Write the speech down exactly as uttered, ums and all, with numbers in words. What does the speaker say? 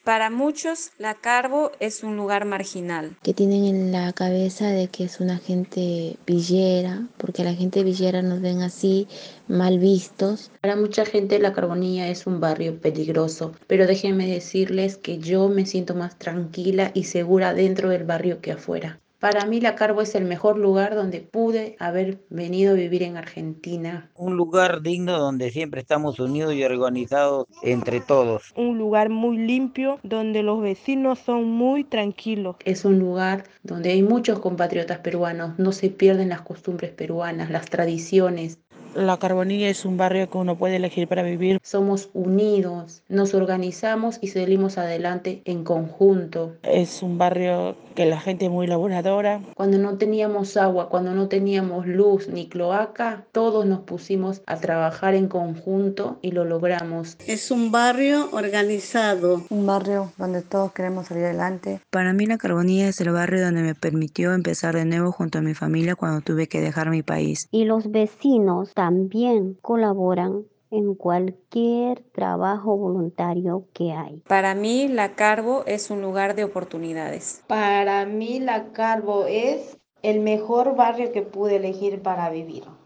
Para muchos, La Carbo es un lugar marginal. Que tienen en la cabeza de que es una gente villera, porque la gente villera nos ven así, mal vistos. Para mucha gente La Carbonilla es un barrio peligroso, pero déjenme decirles que yo me siento más tranquila y segura dentro del barrio que afuera. Para mí La Carbo es el mejor lugar donde pude haber venido a vivir en Argentina. Un lugar digno donde siempre estamos unidos y organizados entre todos. Un lugar muy limpio donde los vecinos son muy tranquilos. Es un lugar donde hay muchos compatriotas peruanos, no se pierden las costumbres peruanas, las tradiciones. La Carbonilla es un barrio que uno puede elegir para vivir. Somos unidos, nos organizamos y salimos adelante en conjunto. Es un barrio que la gente es muy laboradora. Cuando no teníamos agua, cuando no teníamos luz ni cloaca, todos nos pusimos a trabajar en conjunto y lo logramos. Es un barrio organizado. Un barrio donde todos queremos salir adelante. Para mí La Carbonilla es el barrio donde me permitió empezar de nuevo junto a mi familia cuando tuve que dejar mi país. Y los vecinos también colaboran en cualquier trabajo voluntario que hay. Para mí, La Carbo es un lugar de oportunidades. Para mí, La Carbo es el mejor barrio que pude elegir para vivir.